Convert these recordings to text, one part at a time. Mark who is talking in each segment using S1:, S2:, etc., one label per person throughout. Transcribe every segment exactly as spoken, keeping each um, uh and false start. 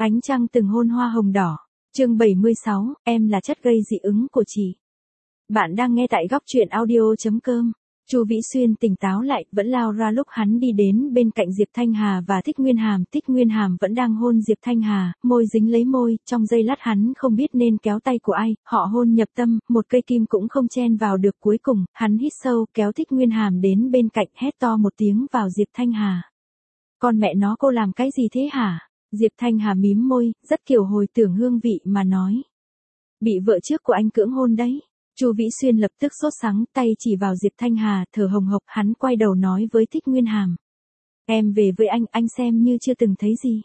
S1: Ánh trăng từng hôn hoa hồng đỏ. Chương bảy mươi sáu, em là chất gây dị ứng của chị. Bạn đang nghe tại góc truyện audio chấm com. Chu Vĩ Xuyên tỉnh táo lại, vẫn lao ra lúc hắn đi đến bên cạnh Diệp Thanh Hà và Thích Nguyên Hàm. Thích Nguyên Hàm vẫn đang hôn Diệp Thanh Hà, môi dính lấy môi, trong giây lát hắn không biết nên kéo tay của ai, họ hôn nhập tâm, một cây kim cũng không chen vào được. Cuối cùng, hắn hít sâu, kéo Thích Nguyên Hàm đến bên cạnh, hét to một tiếng vào Diệp Thanh Hà. Con mẹ nó, cô làm cái gì thế hả? Diệp Thanh Hà mím môi, rất kiểu hồi tưởng hương vị mà nói. Bị vợ trước của anh cưỡng hôn đấy. Chu Vĩ Xuyên lập tức sốt sắng, tay chỉ vào Diệp Thanh Hà, thở hồng hộc. Hắn quay đầu nói với Thích Nguyên Hàm. Em về với anh, anh xem như chưa từng thấy gì.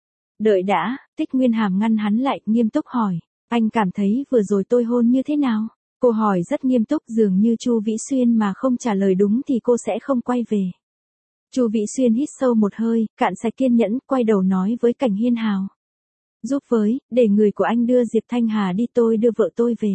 S1: Đợi đã, Thích Nguyên Hàm ngăn hắn lại, nghiêm túc hỏi. Anh cảm thấy vừa rồi tôi hôn như thế nào? Cô hỏi rất nghiêm túc, dường như Chu Vĩ Xuyên mà không trả lời đúng thì cô sẽ không quay về. Chu Vĩ Xuyên hít sâu một hơi, cạn sạch kiên nhẫn, quay đầu nói với Cảnh Hiên Hào. Giúp với, để người của anh đưa Diệp Thanh Hà đi, tôi đưa vợ tôi về.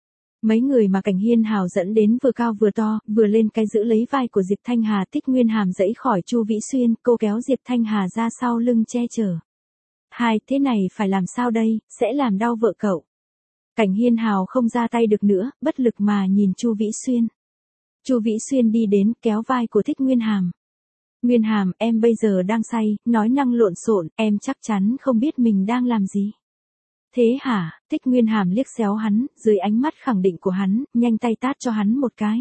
S1: Mấy người mà Cảnh Hiên Hào dẫn đến vừa cao vừa to, vừa lên cái giữ lấy vai của Diệp Thanh Hà. Thích Nguyên Hàm dãy khỏi Chu Vĩ Xuyên, cô kéo Diệp Thanh Hà ra sau lưng che chở. Hai, thế này phải làm sao đây, sẽ làm đau vợ cậu. Cảnh Hiên Hào không ra tay được nữa, bất lực mà nhìn Chu Vĩ Xuyên. Chu Vĩ Xuyên đi đến, kéo vai của Thích Nguyên Hàm. Nguyên Hàm, em bây giờ đang say, nói năng lộn xộn, em chắc chắn không biết mình đang làm gì. Thế hả? Thích Nguyên Hàm liếc xéo hắn, dưới ánh mắt khẳng định của hắn, nhanh tay tát cho hắn một cái.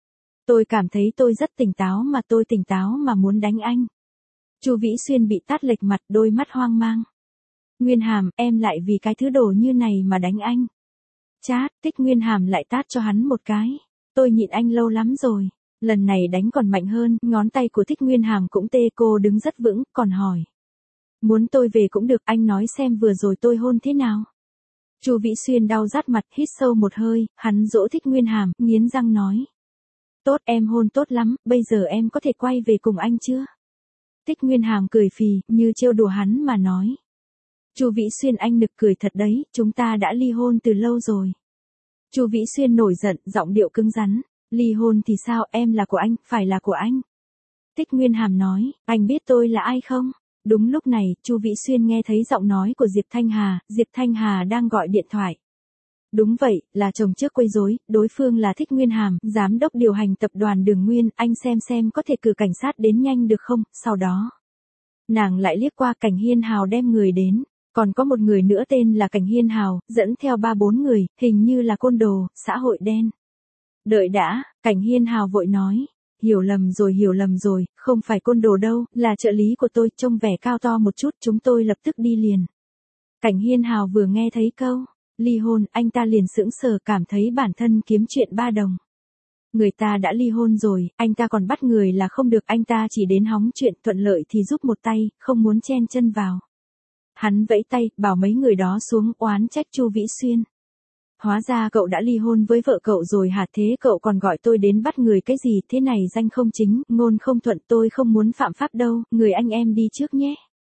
S1: Tôi cảm thấy tôi rất tỉnh táo mà tôi tỉnh táo mà muốn đánh anh. Chu Vĩ Xuyên bị tát lệch mặt, đôi mắt hoang mang. Nguyên Hàm, em lại vì cái thứ đồ như này mà đánh anh. Chát, Thích Nguyên Hàm lại tát cho hắn một cái. Tôi nhịn anh lâu lắm rồi. Lần này đánh còn mạnh hơn, ngón tay của Thích Nguyên Hàm cũng tê. Cô đứng rất vững, còn hỏi. Muốn tôi về cũng được, anh nói xem vừa rồi tôi hôn thế nào. Chu Vĩ Xuyên đau rát mặt, hít sâu một hơi, hắn dỗ Thích Nguyên Hàm, nghiến răng nói. Tốt, em hôn tốt lắm, bây giờ em có thể quay về cùng anh chưa? Thích Nguyên Hàm cười phì, như trêu đùa hắn mà nói. Chu Vĩ Xuyên, anh nực cười thật đấy, chúng ta đã ly hôn từ lâu rồi. Chu Vĩ Xuyên nổi giận, giọng điệu cứng rắn. Ly hôn thì sao, em là của anh, phải là của anh. Thích Nguyên Hàm nói, anh biết tôi là ai không? Đúng lúc này, Chu Vĩ Xuyên nghe thấy giọng nói của Diệp Thanh Hà, Diệp Thanh Hà đang gọi điện thoại. Đúng vậy, là chồng trước quấy rối, đối phương là Thích Nguyên Hàm, giám đốc điều hành tập đoàn Đường Nguyên, anh xem xem có thể cử cảnh sát đến nhanh được không, sau đó. Nàng lại liếc qua. Cảnh Hiên Hào đem người đến, còn có một người nữa tên là Cảnh Hiên Hào, dẫn theo ba bốn người, hình như là côn đồ, xã hội đen. Đợi đã, Cảnh Hiên Hào vội nói. Hiểu lầm rồi, hiểu lầm rồi, không phải côn đồ đâu, là trợ lý của tôi, trông vẻ cao to một chút, chúng tôi lập tức đi liền. Cảnh Hiên Hào vừa nghe thấy câu ly hôn, anh ta liền sững sờ, cảm thấy bản thân kiếm chuyện ba đồng. Người ta đã ly hôn rồi, anh ta còn bắt người là không được, anh ta chỉ đến hóng chuyện, thuận lợi thì giúp một tay, không muốn chen chân vào. Hắn vẫy tay, bảo mấy người đó xuống, oán trách Chu Vĩ Xuyên. Hóa ra cậu đã ly hôn với vợ cậu rồi hả? Thế cậu còn gọi tôi đến bắt người cái gì? Thế này danh không chính, ngôn không thuận, tôi không muốn phạm pháp đâu, người anh em đi trước nhé.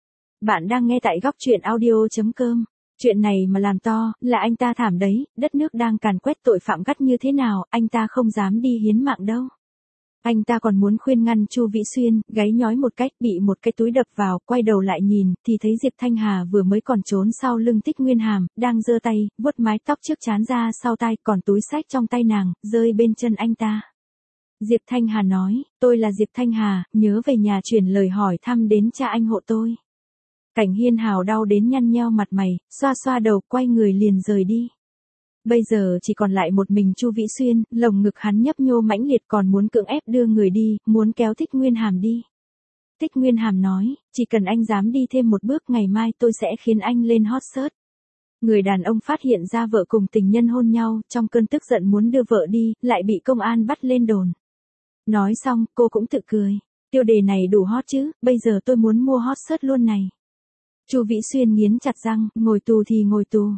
S1: Bạn đang nghe tại góc truyện audio chấm com. Chuyện này mà làm to, là anh ta thảm đấy, đất nước đang càn quét tội phạm gắt như thế nào, anh ta không dám đi hiến mạng đâu. Anh ta còn muốn khuyên ngăn Chu Vĩ Xuyên, gáy nhói một cách, bị một cái túi đập vào, quay đầu lại nhìn, thì thấy Diệp Thanh Hà vừa mới còn trốn sau lưng Thích Nguyên Hàm, đang giơ tay, vuốt mái tóc trước trán ra sau tai, còn túi xách trong tay nàng, rơi bên chân anh ta. Diệp Thanh Hà nói, tôi là Diệp Thanh Hà, nhớ về nhà chuyển lời hỏi thăm đến cha anh hộ tôi. Cảnh Hiên Hào đau đến nhăn nheo mặt mày, xoa xoa đầu, quay người liền rời đi. Bây giờ chỉ còn lại một mình Chu Vĩ Xuyên, lồng ngực hắn nhấp nhô mãnh liệt, còn muốn cưỡng ép đưa người đi, muốn kéo Thích Nguyên Hàm đi. Thích Nguyên Hàm nói, chỉ cần anh dám đi thêm một bước, ngày mai tôi sẽ khiến anh lên hot search. Người đàn ông phát hiện ra vợ cùng tình nhân hôn nhau, trong cơn tức giận muốn đưa vợ đi, lại bị công an bắt lên đồn. Nói xong, cô cũng tự cười. Tiêu đề này đủ hot chứ, bây giờ tôi muốn mua hot search luôn này. Chu Vĩ Xuyên nghiến chặt răng, ngồi tù thì ngồi tù.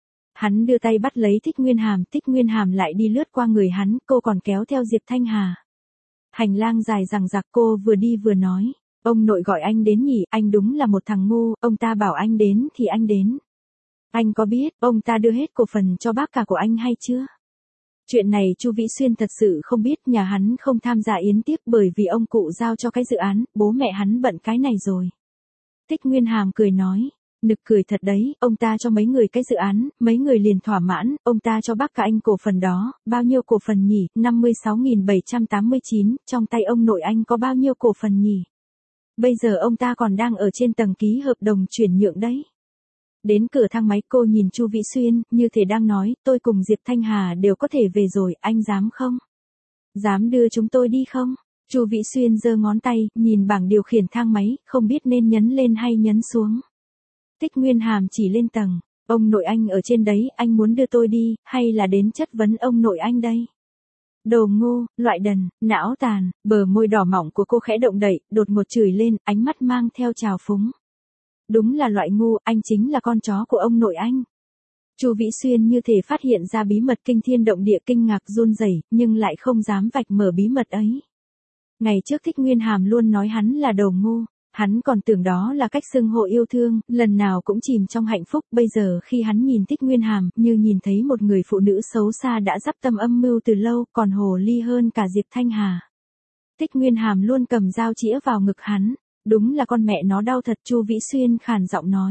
S1: Hắn đưa tay bắt lấy Thích Nguyên Hàm, Thích Nguyên Hàm lại đi lướt qua người hắn, cô còn kéo theo Diệp Thanh Hà. Hành lang dài dằng dặc, cô vừa đi vừa nói, ông nội gọi anh đến nhỉ, anh đúng là một thằng ngu, ông ta bảo anh đến thì anh đến. Anh có biết, ông ta đưa hết cổ phần cho bác cả của anh hay chưa? Chuyện này Chu Vĩ Xuyên thật sự không biết, nhà hắn không tham gia yến tiếp bởi vì ông cụ giao cho cái dự án, bố mẹ hắn bận cái này rồi. Thích Nguyên Hàm cười nói, nực cười thật đấy, ông ta cho mấy người cái dự án, mấy người liền thỏa mãn, ông ta cho bác cả anh cổ phần đó, bao nhiêu cổ phần nhỉ, năm mươi sáu nghìn bảy trăm tám mươi chín, trong tay ông nội anh có bao nhiêu cổ phần nhỉ? Bây giờ ông ta còn đang ở trên tầng ký hợp đồng chuyển nhượng đấy. Đến cửa thang máy cô nhìn Chu Vĩ Xuyên, như thể đang nói, tôi cùng Diệp Thanh Hà đều có thể về rồi, anh dám không? Dám đưa chúng tôi đi không? Chu Vĩ Xuyên giơ ngón tay, nhìn bảng điều khiển thang máy, không biết nên nhấn lên hay nhấn xuống. Tích Nguyên Hàm chỉ lên tầng, ông nội anh ở trên đấy, anh muốn đưa tôi đi, hay là đến chất vấn ông nội anh đây? Đồ ngu, loại đần, não tàn, bờ môi đỏ mỏng của cô khẽ động đậy, đột ngột chửi lên, ánh mắt mang theo trào phúng. Đúng là loại ngu, anh chính là con chó của ông nội anh. Chu Vĩ Xuyên như thể phát hiện ra bí mật kinh thiên động địa, kinh ngạc run rẩy, nhưng lại không dám vạch mở bí mật ấy. Ngày trước Thích Nguyên Hàm luôn nói hắn là đồ ngu, hắn còn tưởng đó là cách xưng hô yêu thương, lần nào cũng chìm trong hạnh phúc, bây giờ khi hắn nhìn Thích Nguyên Hàm, như nhìn thấy một người phụ nữ xấu xa đã dắp tâm âm mưu từ lâu, còn hồ ly hơn cả Diệp Thanh Hà. Thích Nguyên Hàm luôn cầm dao chĩa vào ngực hắn, đúng là con mẹ nó đau thật. Chu Vĩ Xuyên khàn giọng nói.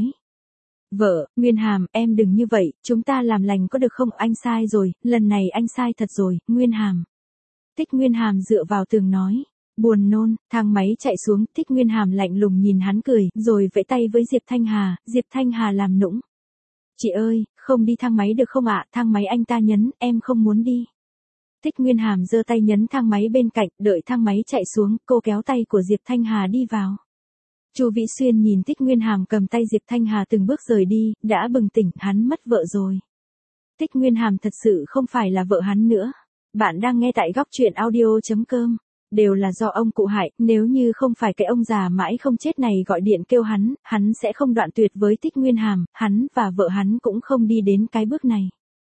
S1: Vợ, Nguyên Hàm, em đừng như vậy, chúng ta làm lành có được không, anh sai rồi, lần này anh sai thật rồi, Nguyên Hàm. Thích Nguyên Hàm dựa vào tường nói. Buồn nôn, thang máy chạy xuống, Thích Nguyên Hàm lạnh lùng nhìn hắn cười, rồi vẫy tay với Diệp Thanh Hà, Diệp Thanh Hà làm nũng. Chị ơi, không đi thang máy được không ạ, thang máy anh ta nhấn, em không muốn đi. Thích Nguyên Hàm giơ tay nhấn thang máy bên cạnh, đợi thang máy chạy xuống, cô kéo tay của Diệp Thanh Hà đi vào. Chu Vĩ Xuyên nhìn Thích Nguyên Hàm cầm tay Diệp Thanh Hà từng bước rời đi, đã bừng tỉnh, hắn mất vợ rồi. Thích Nguyên Hàm thật sự không phải là vợ hắn nữa. Bạn đang nghe tại góc truyện audio chấm com. Đều là do ông cụ hại, nếu như không phải cái ông già mãi không chết này gọi điện kêu hắn, hắn sẽ không đoạn tuyệt với Thích Nguyên Hàm, hắn và vợ hắn cũng không đi đến cái bước này.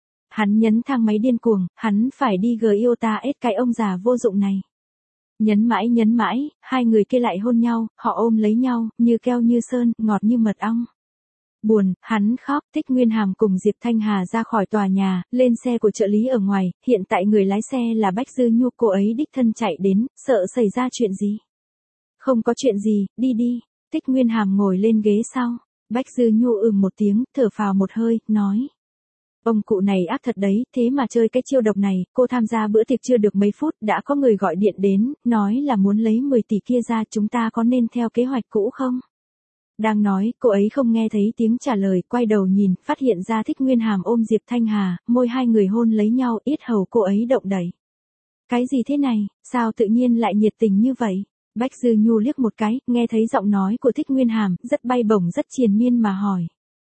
S1: Hắn nhấn thang máy điên cuồng, hắn phải đi gờ yêu ta ết cái ông già vô dụng này. Nhấn mãi nhấn mãi, hai người kia lại hôn nhau, họ ôm lấy nhau, như keo như sơn, ngọt như mật ong. Buồn, hắn khóc. Thích Nguyên Hàm cùng Diệp Thanh Hà ra khỏi tòa nhà, lên xe của trợ lý ở ngoài, hiện tại người lái xe là Bách Dư Nhu, cô ấy đích thân chạy đến, sợ xảy ra chuyện gì. Không có chuyện gì, đi đi. Thích Nguyên Hàm ngồi lên ghế sau. Bách Dư Nhu ừm một tiếng, thở phào một hơi, nói. Ông cụ này ác thật đấy, thế mà chơi cái chiêu độc này, cô tham gia bữa tiệc chưa được mấy phút, đã có người gọi điện đến, nói là muốn lấy mười tỷ kia ra, chúng ta có nên theo kế hoạch cũ không? Đang nói, cô ấy không nghe thấy tiếng trả lời, quay đầu nhìn, phát hiện ra Thích Nguyên Hàm ôm Diệp Thanh Hà, môi hai người hôn lấy nhau, yết hầu cô ấy động đẩy. Cái gì thế này, sao tự nhiên lại nhiệt tình như vậy? Bách Dư Nhu liếc một cái, nghe thấy giọng nói của Thích Nguyên Hàm, rất bay bổng rất triền miên mà hỏi.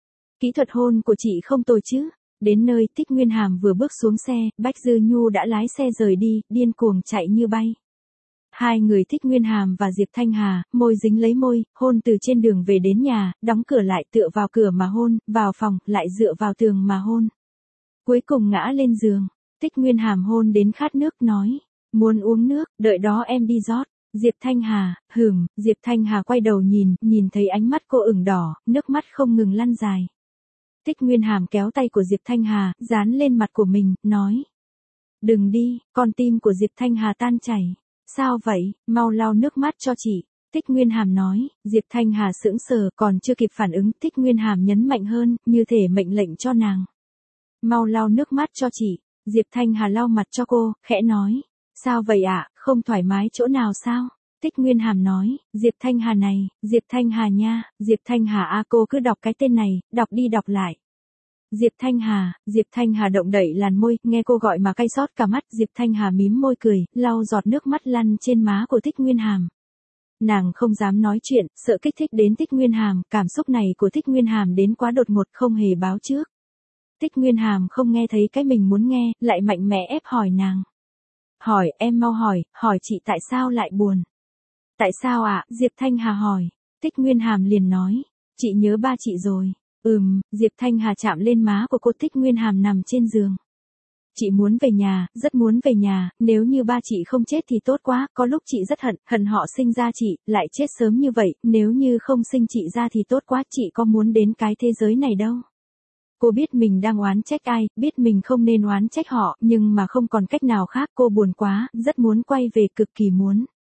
S1: Kỹ thuật hôn của chị không tồi chứ? Đến nơi, Thích Nguyên Hàm vừa bước xuống xe, Bách Dư Nhu đã lái xe rời đi, điên cuồng chạy như bay. Hai người Thích Nguyên Hàm và Diệp Thanh Hà, môi dính lấy môi, hôn từ trên đường về đến nhà, đóng cửa lại, tựa vào cửa mà hôn, vào phòng, lại dựa vào tường mà hôn. Cuối cùng ngã lên giường, Thích Nguyên Hàm hôn đến khát nước, nói, muốn uống nước, đợi đó em đi rót. Diệp Thanh Hà, hừm, Diệp Thanh Hà quay đầu nhìn, nhìn thấy ánh mắt cô ửng đỏ, nước mắt không ngừng lăn dài. Thích Nguyên Hàm kéo tay của Diệp Thanh Hà, dán lên mặt của mình, nói. Đừng đi, con tim của Diệp Thanh Hà tan chảy. Sao vậy, mau lau nước mắt cho chị. Thích Nguyên Hàm nói. Diệp Thanh Hà sững sờ, còn chưa kịp phản ứng, Thích Nguyên Hàm nhấn mạnh hơn, như thể mệnh lệnh cho nàng. Mau lau nước mắt cho chị. Diệp Thanh Hà lau mặt cho cô, khẽ nói. Sao vậy ạ, không thoải mái chỗ nào sao? Thích Nguyên Hàm nói, Diệp Thanh Hà này, Diệp Thanh Hà nha, Diệp Thanh Hà a à, cô cứ đọc cái tên này, đọc đi đọc lại. Diệp Thanh Hà, Diệp Thanh Hà động đậy làn môi, nghe cô gọi mà cay xót cả mắt, Diệp Thanh Hà mím môi cười, lau giọt nước mắt lăn trên má của Thích Nguyên Hàm. Nàng không dám nói chuyện, sợ kích thích đến Thích Nguyên Hàm, cảm xúc này của Thích Nguyên Hàm đến quá đột ngột, không hề báo trước. Thích Nguyên Hàm không nghe thấy cái mình muốn nghe, lại mạnh mẽ ép hỏi nàng. Hỏi, em mau hỏi, hỏi chị tại sao lại buồn. Tại sao ạ, à? Diệp Thanh Hà hỏi. Thích Nguyên Hàm liền nói, chị nhớ ba chị rồi. Ừm, Diệp Thanh Hà chạm lên má của cô. Thích Nguyên Hàm nằm trên giường. Chị muốn về nhà, rất muốn về nhà, nếu như ba chị không chết thì tốt quá, có lúc chị rất hận, hận họ sinh ra chị, lại chết sớm như vậy, nếu như không sinh chị ra thì tốt quá, chị có muốn đến cái thế giới này đâu. Cô biết mình đang oán trách ai, biết mình không nên oán trách họ, nhưng mà không còn cách nào khác, cô buồn quá, rất muốn quay về, cực kỳ muốn.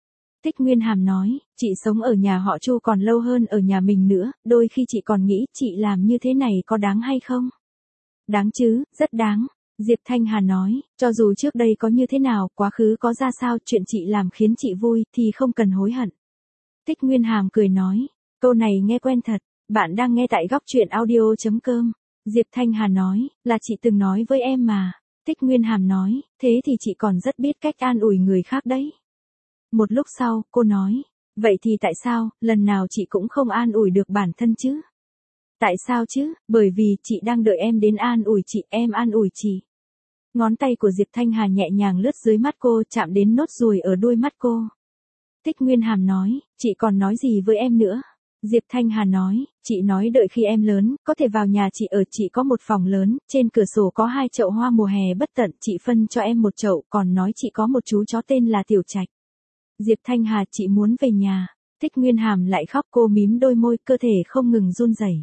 S1: Tích Nguyên Hàm nói, chị sống ở nhà họ Chu còn lâu hơn ở nhà mình nữa, đôi khi chị còn nghĩ chị làm như thế này có đáng hay không? Đáng chứ, rất đáng. Diệp Thanh Hà nói, cho dù trước đây có như thế nào, quá khứ có ra sao, chuyện chị làm khiến chị vui, thì không cần hối hận. Tích Nguyên Hàm cười nói, câu này nghe quen thật, bạn đang nghe tại góc truyện audio.com. Diệp Thanh Hà nói, là chị từng nói với em mà. Tích Nguyên Hàm nói, thế thì chị còn rất biết cách an ủi người khác đấy. Một lúc sau, cô nói, vậy thì tại sao, lần nào chị cũng không an ủi được bản thân chứ? Tại sao chứ? Bởi vì chị đang đợi em đến an ủi chị, em an ủi chị. Ngón tay của Diệp Thanh Hà nhẹ nhàng lướt dưới mắt cô, chạm đến nốt ruồi ở đuôi mắt cô. Tích Nguyên Hàm nói, chị còn nói gì với em nữa? Diệp Thanh Hà nói, chị nói đợi khi em lớn, có thể vào nhà chị ở, chị có một phòng lớn, trên cửa sổ có hai chậu hoa mùa hè bất tận, chị phân cho em một chậu, còn nói chị có một chú chó tên là Tiểu Trạch. Diệp Thanh Hà, chị muốn về nhà. Tích Nguyên Hàm lại khóc, cô mím đôi môi, cơ thể không ngừng run rẩy.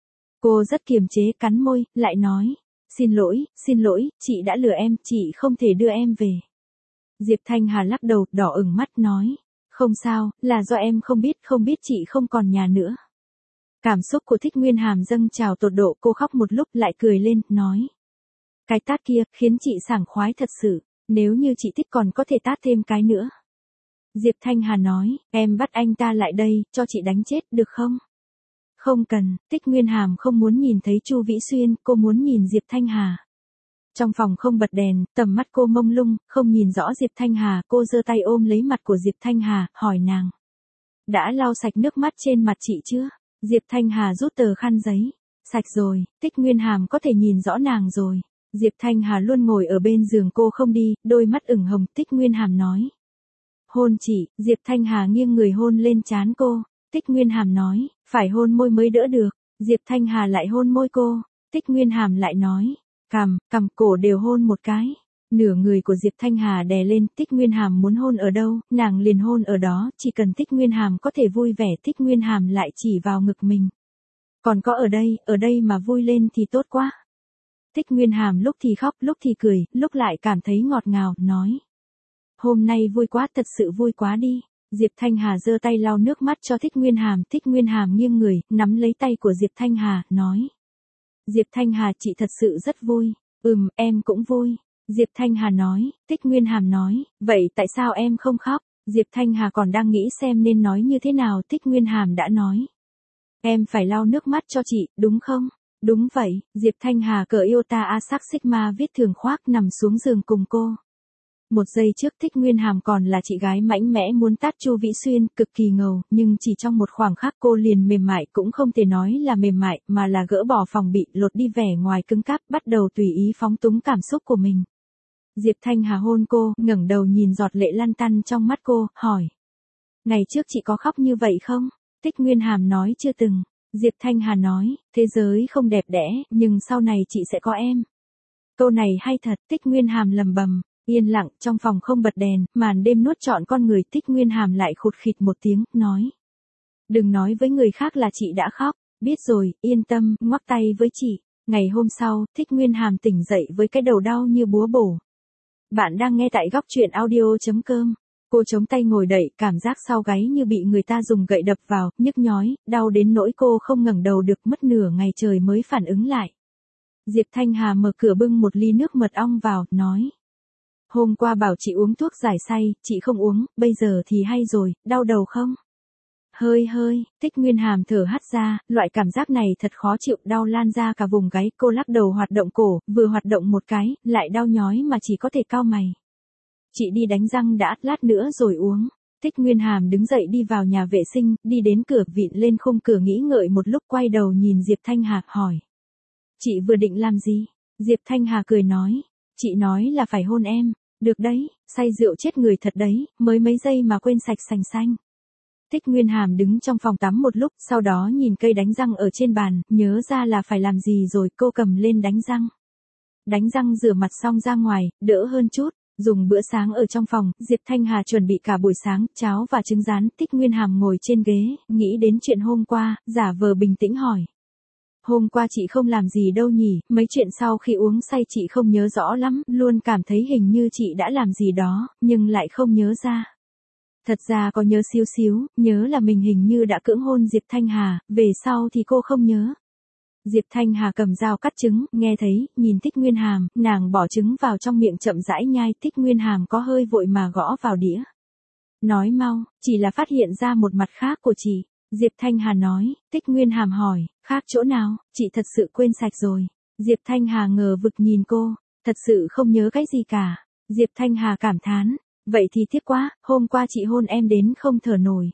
S1: Cô rất kiềm chế, cắn môi, lại nói, xin lỗi, xin lỗi, chị đã lừa em, chị không thể đưa em về. Diệp Thanh Hà lắc đầu, đỏ ửng mắt nói, không sao, là do em không biết, không biết chị không còn nhà nữa. Cảm xúc của Tích Nguyên Hàm dâng trào tột độ, cô khóc một lúc lại cười lên, nói. Cái tát kia, khiến chị sảng khoái thật sự, nếu như chị thích còn có thể tát thêm cái nữa. Diệp Thanh Hà nói, em bắt anh ta lại đây, cho chị đánh chết, được không? Không cần, Tích Nguyên Hàm không muốn nhìn thấy Chu Vĩ Xuyên, cô muốn nhìn Diệp Thanh Hà. Trong phòng không bật đèn, tầm mắt cô mông lung, không nhìn rõ Diệp Thanh Hà, cô giơ tay ôm lấy mặt của Diệp Thanh Hà, hỏi nàng. Đã lau sạch nước mắt trên mặt chị chưa? Diệp Thanh Hà rút tờ khăn giấy. Sạch rồi, Tích Nguyên Hàm có thể nhìn rõ nàng rồi. Diệp Thanh Hà luôn ngồi ở bên giường cô không đi, đôi mắt ửng hồng, Tích Nguyên Hàm nói. Hôn chị, Diệp Thanh Hà nghiêng người hôn lên trán cô. Tích Nguyên Hàm nói, phải hôn môi mới đỡ được. Diệp Thanh Hà lại hôn môi cô. Tích Nguyên Hàm lại nói, cằm, cằm, cổ đều hôn một cái. Nửa người của Diệp Thanh Hà đè lên, Tích Nguyên Hàm muốn hôn ở đâu, nàng liền hôn ở đó, chỉ cần Tích Nguyên Hàm có thể vui vẻ, Tích Nguyên Hàm lại chỉ vào ngực mình. Còn có ở đây, ở đây mà vui lên thì tốt quá. Tích Nguyên Hàm lúc thì khóc, lúc thì cười, lúc lại cảm thấy ngọt ngào, nói. Hôm nay vui quá, thật sự vui quá đi. Diệp Thanh Hà giơ tay lau nước mắt cho Tích Nguyên Hàm, Tích Nguyên Hàm nghiêng người, nắm lấy tay của Diệp Thanh Hà, nói. Diệp Thanh Hà, chị thật sự rất vui. Ừm, em cũng vui. Diệp Thanh Hà nói, Tích Nguyên Hàm nói, vậy tại sao em không khóc? Diệp Thanh Hà còn đang nghĩ xem nên nói như thế nào, Tích Nguyên Hàm đã nói. Em phải lau nước mắt cho chị, đúng không? Đúng vậy, Diệp Thanh Hà cởi Iota Asac Sigma viết thường khoác nằm xuống giường cùng cô. Một giây trước Tích Nguyên Hàm còn là chị gái mạnh mẽ muốn tát Chu Vĩ Xuyên, cực kỳ ngầu, nhưng chỉ trong một khoảng khắc cô liền mềm mại, cũng không thể nói là mềm mại, mà là gỡ bỏ phòng bị, lột đi vẻ ngoài cứng cáp, bắt đầu tùy ý phóng túng cảm xúc của mình. Diệp Thanh Hà hôn cô, ngẩng đầu nhìn giọt lệ lăn tăn trong mắt cô, hỏi. Ngày trước chị có khóc như vậy không? Tích Nguyên Hàm nói chưa từng. Diệp Thanh Hà nói, thế giới không đẹp đẽ, nhưng sau này chị sẽ có em. Câu này hay thật, Tích Nguyên Hàm lầm bầm. Yên lặng, trong phòng không bật đèn, màn đêm nuốt trọn con người, Tích Nguyên Hàm lại khụt khịt một tiếng, nói. Đừng nói với người khác là chị đã khóc, biết rồi, yên tâm, ngoắc tay với chị. Ngày hôm sau, Tích Nguyên Hàm tỉnh dậy với cái đầu đau như búa bổ. Bạn đang nghe tại góc truyện audio.com. Cô chống tay ngồi đậy, cảm giác sau gáy như bị người ta dùng gậy đập vào, nhức nhói, đau đến nỗi cô không ngẩng đầu được, mất nửa ngày trời mới phản ứng lại. Diệp Thanh Hà mở cửa bưng một ly nước mật ong vào, nói. Hôm qua bảo chị uống thuốc giải say, chị không uống, bây giờ thì hay rồi, đau đầu không? Hơi hơi, Tích Nguyên Hàm thở hắt ra, loại cảm giác này thật khó chịu, đau lan ra cả vùng gáy, cô lắc đầu hoạt động cổ, vừa hoạt động một cái, lại đau nhói mà chỉ có thể cau mày. Chị đi đánh răng đã, lát nữa rồi uống. Tích Nguyên Hàm đứng dậy đi vào nhà vệ sinh, đi đến cửa vịn lên khung cửa nghĩ ngợi một lúc, quay đầu nhìn Diệp Thanh Hà, hỏi. Chị vừa định làm gì? Diệp Thanh Hà cười nói. Chị nói là phải hôn em. Được đấy, say rượu chết người thật đấy, mới mấy giây mà quên sạch sành xanh. Tích Nguyên Hàm đứng trong phòng tắm một lúc, sau đó nhìn cây đánh răng ở trên bàn, nhớ ra là phải làm gì rồi, cô cầm lên đánh răng. Đánh răng rửa mặt xong ra ngoài, đỡ hơn chút, dùng bữa sáng ở trong phòng, Diệp Thanh Hà chuẩn bị cả buổi sáng, cháo và trứng rán, Tích Nguyên Hàm ngồi trên ghế, nghĩ đến chuyện hôm qua, giả vờ bình tĩnh hỏi. Hôm qua chị không làm gì đâu nhỉ, mấy chuyện sau khi uống say chị không nhớ rõ lắm, luôn cảm thấy hình như chị đã làm gì đó, nhưng lại không nhớ ra. Thật ra có nhớ xíu xíu, nhớ là mình hình như đã cưỡng hôn Diệp Thanh Hà, về sau thì cô không nhớ. Diệp Thanh Hà cầm dao cắt trứng, nghe thấy, nhìn Thích Nguyên Hàm, nàng bỏ trứng vào trong miệng chậm rãi nhai, Thích Nguyên Hàm có hơi vội mà gõ vào đĩa. Nói mau, chỉ là phát hiện ra một mặt khác của chị. Diệp Thanh Hà nói, Thích Nguyên Hàm hỏi, khác chỗ nào, chị thật sự quên sạch rồi. Diệp Thanh Hà ngờ vực nhìn cô, thật sự không nhớ cái gì cả. Diệp Thanh Hà cảm thán, vậy thì tiếc quá, hôm qua chị hôn em đến không thở nổi.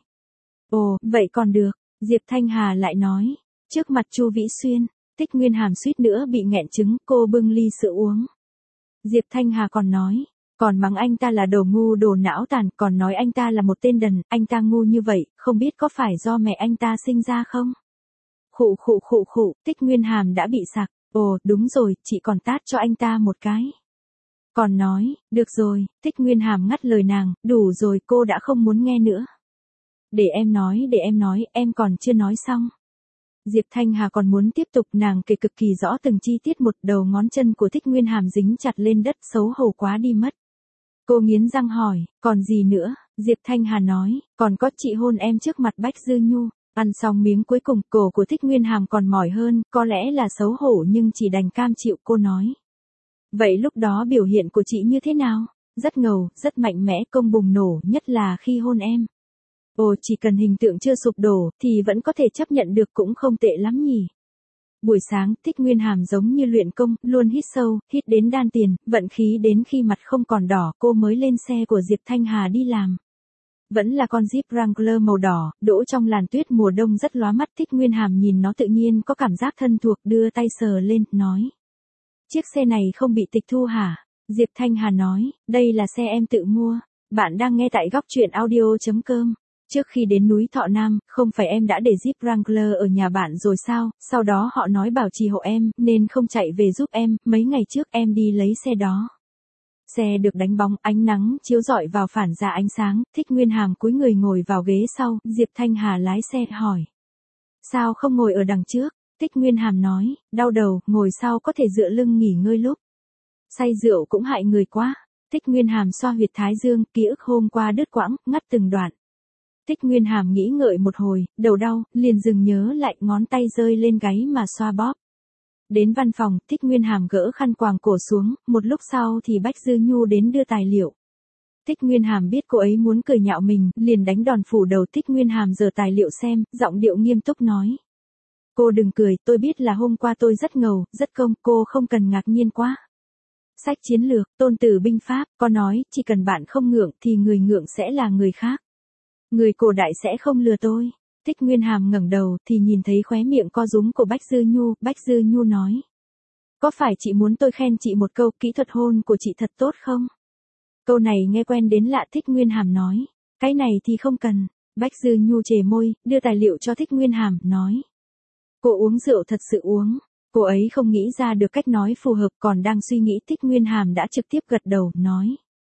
S1: Ồ, vậy còn được, Diệp Thanh Hà lại nói, trước mặt Chu Vĩ Xuyên, Thích Nguyên Hàm suýt nữa bị nghẹn trứng, cô bưng ly sữa uống. Diệp Thanh Hà còn nói, còn mắng anh ta là đồ ngu đồ não tàn, còn nói anh ta là một tên đần, anh ta ngu như vậy, không biết có phải do mẹ anh ta sinh ra không? Khụ khụ khụ khụ, Thích Nguyên Hàm đã bị sặc, ồ, đúng rồi, chị còn tát cho anh ta một cái. Còn nói, được rồi, Thích Nguyên Hàm ngắt lời nàng, đủ rồi, cô đã không muốn nghe nữa. Để em nói, để em nói, em còn chưa nói xong. Diệp Thanh Hà còn muốn tiếp tục, nàng kể cực kỳ rõ từng chi tiết, một đầu ngón chân của Thích Nguyên Hàm dính chặt lên đất, xấu hổ quá đi mất. Cô nghiến răng hỏi, còn gì nữa? Diệp Thanh Hà nói, còn có chị hôn em trước mặt Bách Dư Nhu. Ăn xong miếng cuối cùng, cổ của Thích Nguyên Hàm còn mỏi hơn, có lẽ là xấu hổ nhưng chỉ đành cam chịu, cô nói. Vậy lúc đó biểu hiện của chị như thế nào? Rất ngầu, rất mạnh mẽ, công bùng nổ, nhất là khi hôn em. Ồ, chỉ cần hình tượng chưa sụp đổ, thì vẫn có thể chấp nhận được, cũng không tệ lắm nhỉ. Buổi sáng, Thích Nguyên Hàm giống như luyện công, luôn hít sâu, hít đến đan tiền, vận khí đến khi mặt không còn đỏ, cô mới lên xe của Diệp Thanh Hà đi làm. Vẫn là con Jeep Wrangler màu đỏ, đỗ trong làn tuyết mùa đông rất lóa mắt. Thích Nguyên Hàm nhìn nó tự nhiên có cảm giác thân thuộc, đưa tay sờ lên, nói. Chiếc xe này không bị tịch thu hả? Diệp Thanh Hà nói, đây là xe em tự mua. Bạn đang nghe tại góc truyện audio chấm com. Trước khi đến núi Thọ Nam, không phải em đã để Jeep Wrangler ở nhà bạn rồi sao? Sau đó họ nói bảo trì hộ em, nên không chạy về giúp em, mấy ngày trước em đi lấy xe đó. Xe được đánh bóng, ánh nắng chiếu rọi vào phản ra ánh sáng, Thích Nguyên Hàm cúi người ngồi vào ghế sau, Diệp Thanh Hà lái xe hỏi. Sao không ngồi ở đằng trước? Thích Nguyên Hàm nói, đau đầu, ngồi sau có thể dựa lưng nghỉ ngơi lúc. Say rượu cũng hại người quá. Thích Nguyên Hàm xoa huyệt thái dương, ký ức hôm qua đứt quãng, ngắt từng đoạn. Thích Nguyên Hàm nghĩ ngợi một hồi, đầu đau, liền dừng nhớ lại, ngón tay rơi lên gáy mà xoa bóp. Đến văn phòng, Thích Nguyên Hàm gỡ khăn quàng cổ xuống, một lúc sau thì Bách Dư Nhu đến đưa tài liệu. Thích Nguyên Hàm biết cô ấy muốn cười nhạo mình, liền đánh đòn phủ đầu. Thích Nguyên Hàm giở tài liệu xem, giọng điệu nghiêm túc nói. Cô đừng cười, tôi biết là hôm qua tôi rất ngầu, rất công, cô không cần ngạc nhiên quá. Sách chiến lược, tôn tử binh pháp, có nói, chỉ cần bạn không ngượng thì người ngượng sẽ là người khác. Người cổ đại sẽ không lừa tôi. Thích Nguyên Hàm ngẩng đầu thì nhìn thấy khóe miệng co rúm của Bách Dư Nhu, Bách Dư Nhu nói. Có phải chị muốn tôi khen chị một câu, kỹ thuật hôn của chị thật tốt không? Câu này nghe quen đến lạ. Thích Nguyên Hàm nói. Cái này thì không cần. Bách Dư Nhu chề môi, đưa tài liệu cho Thích Nguyên Hàm, nói. Cô uống rượu thật sự uống. Cô ấy không nghĩ ra được cách nói phù hợp, còn đang suy nghĩ. Thích Nguyên Hàm đã trực tiếp gật đầu, nói.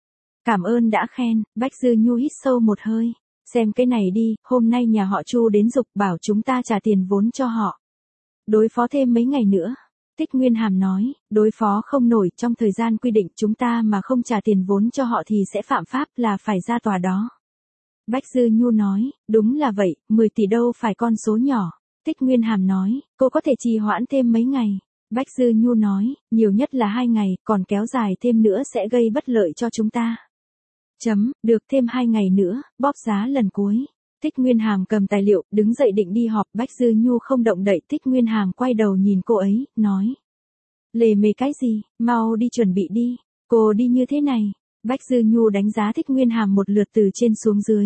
S1: Cảm ơn đã khen. Bách Dư Nhu hít sâu một hơi. Xem cái này đi, hôm nay nhà họ Chu đến giục bảo chúng ta trả tiền vốn cho họ. Đối phó thêm mấy ngày nữa. Thích Nguyên Hàm nói, đối phó không nổi, trong thời gian quy định chúng ta mà không trả tiền vốn cho họ thì sẽ phạm pháp, là phải ra tòa đó. Bách Dư Nhu nói, đúng là vậy, mười tỷ đâu phải con số nhỏ. Thích Nguyên Hàm nói, cô có thể trì hoãn thêm mấy ngày. Bách Dư Nhu nói, nhiều nhất là hai ngày, còn kéo dài thêm nữa sẽ gây bất lợi cho chúng ta. Chấm, được, thêm hai ngày nữa, bóp giá lần cuối. Thích Nguyên Hàm cầm tài liệu, đứng dậy định đi họp. Bách Dư Nhu không động đậy. Thích Nguyên Hàm quay đầu nhìn cô ấy, nói. Lề mề cái gì, mau đi chuẩn bị đi. Cô đi như thế này. Bách Dư Nhu đánh giá Thích Nguyên Hàm một lượt từ trên xuống dưới.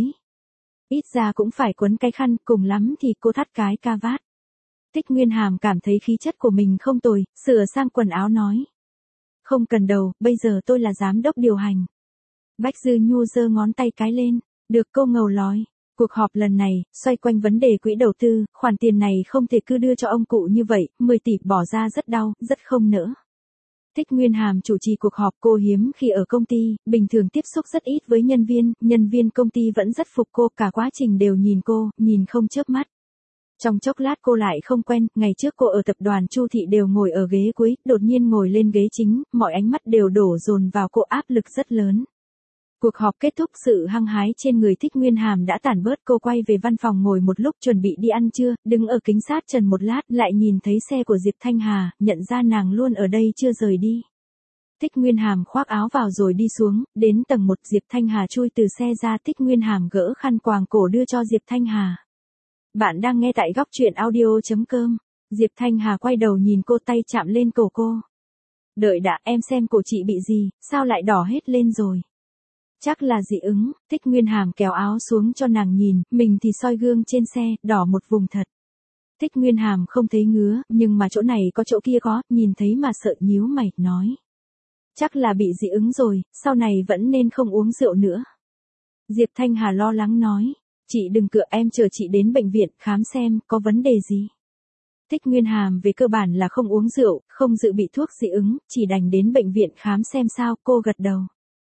S1: Ít ra cũng phải quấn cái khăn, cùng lắm thì cô thắt cái ca vát. Thích Nguyên Hàm cảm thấy khí chất của mình không tồi, sửa sang quần áo nói. Không cần đâu, bây giờ tôi là giám đốc điều hành. Bách Dư Nhu giơ ngón tay cái lên, được, cô ngầu lói. Cuộc họp lần này, xoay quanh vấn đề quỹ đầu tư, khoản tiền này không thể cứ đưa cho ông cụ như vậy, mười tỷ bỏ ra rất đau, rất không nỡ. Thích Nguyên Hàm chủ trì cuộc họp, cô hiếm khi ở công ty, bình thường tiếp xúc rất ít với nhân viên, nhân viên công ty vẫn rất phục cô, cả quá trình đều nhìn cô, nhìn không chớp mắt. Trong chốc lát cô lại không quen, ngày trước cô ở tập đoàn Chu Thị đều ngồi ở ghế cuối, đột nhiên ngồi lên ghế chính, mọi ánh mắt đều đổ dồn vào cô, áp lực rất lớn. Cuộc họp kết thúc, sự hăng hái trên người Thích Nguyên Hàm đã tản bớt, cô quay về văn phòng ngồi một lúc chuẩn bị đi ăn trưa, đứng ở kính sát trần một lát lại nhìn thấy xe của Diệp Thanh Hà, nhận ra nàng luôn ở đây chưa rời đi. Thích Nguyên Hàm khoác áo vào rồi đi xuống, đến tầng một Diệp Thanh Hà chui từ xe ra, Thích Nguyên Hàm gỡ khăn quàng cổ đưa cho Diệp Thanh Hà. Bạn đang nghe tại góc truyện audio chấm com. Diệp Thanh Hà quay đầu nhìn cô, tay chạm lên cổ cô. Đợi đã, em xem cổ chị bị gì, sao lại đỏ hết lên rồi? Chắc là dị ứng. Thích Nguyên Hàm kéo áo xuống cho nàng nhìn, mình thì soi gương trên xe, đỏ một vùng thật. Thích Nguyên Hàm không thấy ngứa, nhưng mà chỗ này có chỗ kia có, nhìn thấy mà sợ, nhíu mày, nói. Chắc là bị dị ứng rồi, sau này vẫn nên không uống rượu nữa. Diệp Thanh Hà lo lắng nói. Chị đừng cựa, em chờ chị đến bệnh viện khám xem có vấn đề gì. Thích Nguyên Hàm về cơ bản là không uống rượu, không dự bị thuốc dị ứng, chỉ đành đến bệnh viện khám xem sao, cô gật đầu.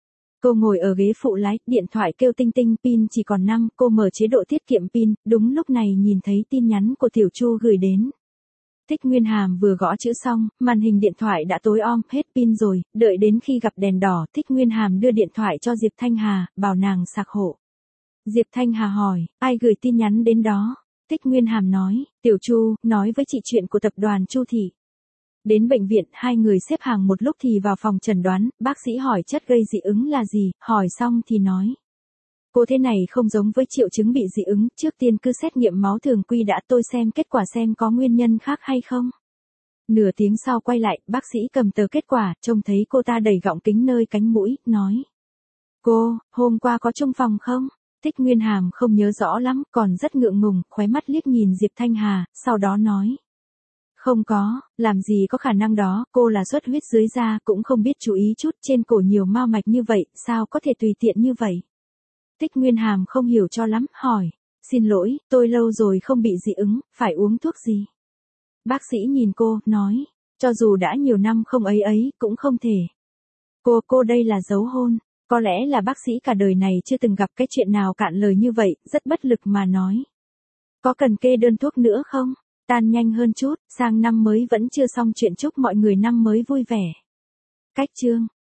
S1: Cô ngồi ở ghế phụ lái, điện thoại kêu tinh tinh, pin chỉ còn năm, cô mở chế độ tiết kiệm pin, đúng lúc này nhìn thấy tin nhắn của Tiểu Chu gửi đến. Thích Nguyên Hàm vừa gõ chữ xong, màn hình điện thoại đã tối om, hết pin rồi, đợi đến khi gặp đèn đỏ, Thích Nguyên Hàm đưa điện thoại cho Diệp Thanh Hà, bảo nàng sạc hộ. Diệp Thanh Hà hỏi, ai gửi tin nhắn đến đó? Thích Nguyên Hàm nói, Tiểu Chu, nói với chị chuyện của tập đoàn Chu Thị. Đến bệnh viện, hai người xếp hàng một lúc thì vào phòng chẩn đoán, bác sĩ hỏi chất gây dị ứng là gì, hỏi xong thì nói. Cô thế này không giống với triệu chứng bị dị ứng, trước tiên cứ xét nghiệm máu thường quy đã, tôi xem kết quả xem có nguyên nhân khác hay không. Nửa tiếng sau quay lại, bác sĩ cầm tờ kết quả, trông thấy cô ta đầy gọng kính nơi cánh mũi, nói. Cô, hôm qua có chung phòng không? Thích Nguyên Hàm không nhớ rõ lắm, còn rất ngượng ngùng, khóe mắt liếc nhìn Diệp Thanh Hà, sau đó nói. Không có, làm gì có khả năng đó, cô là xuất huyết dưới da, cũng không biết chú ý chút, trên cổ nhiều mao mạch như vậy, sao có thể tùy tiện như vậy? Thích Nguyên Hàm không hiểu cho lắm, hỏi. Xin lỗi, tôi lâu rồi không bị dị ứng, phải uống thuốc gì? Bác sĩ nhìn cô, nói. Cho dù đã nhiều năm không ấy ấy, cũng không thể. Cô, cô đây là giấu hôn. Có lẽ là bác sĩ cả đời này chưa từng gặp cái chuyện nào cạn lời như vậy, rất bất lực mà nói. Có cần kê đơn thuốc nữa không? Tan nhanh hơn chút, sang năm mới vẫn chưa xong chuyện, chúc mọi người năm mới vui vẻ. Cách chương.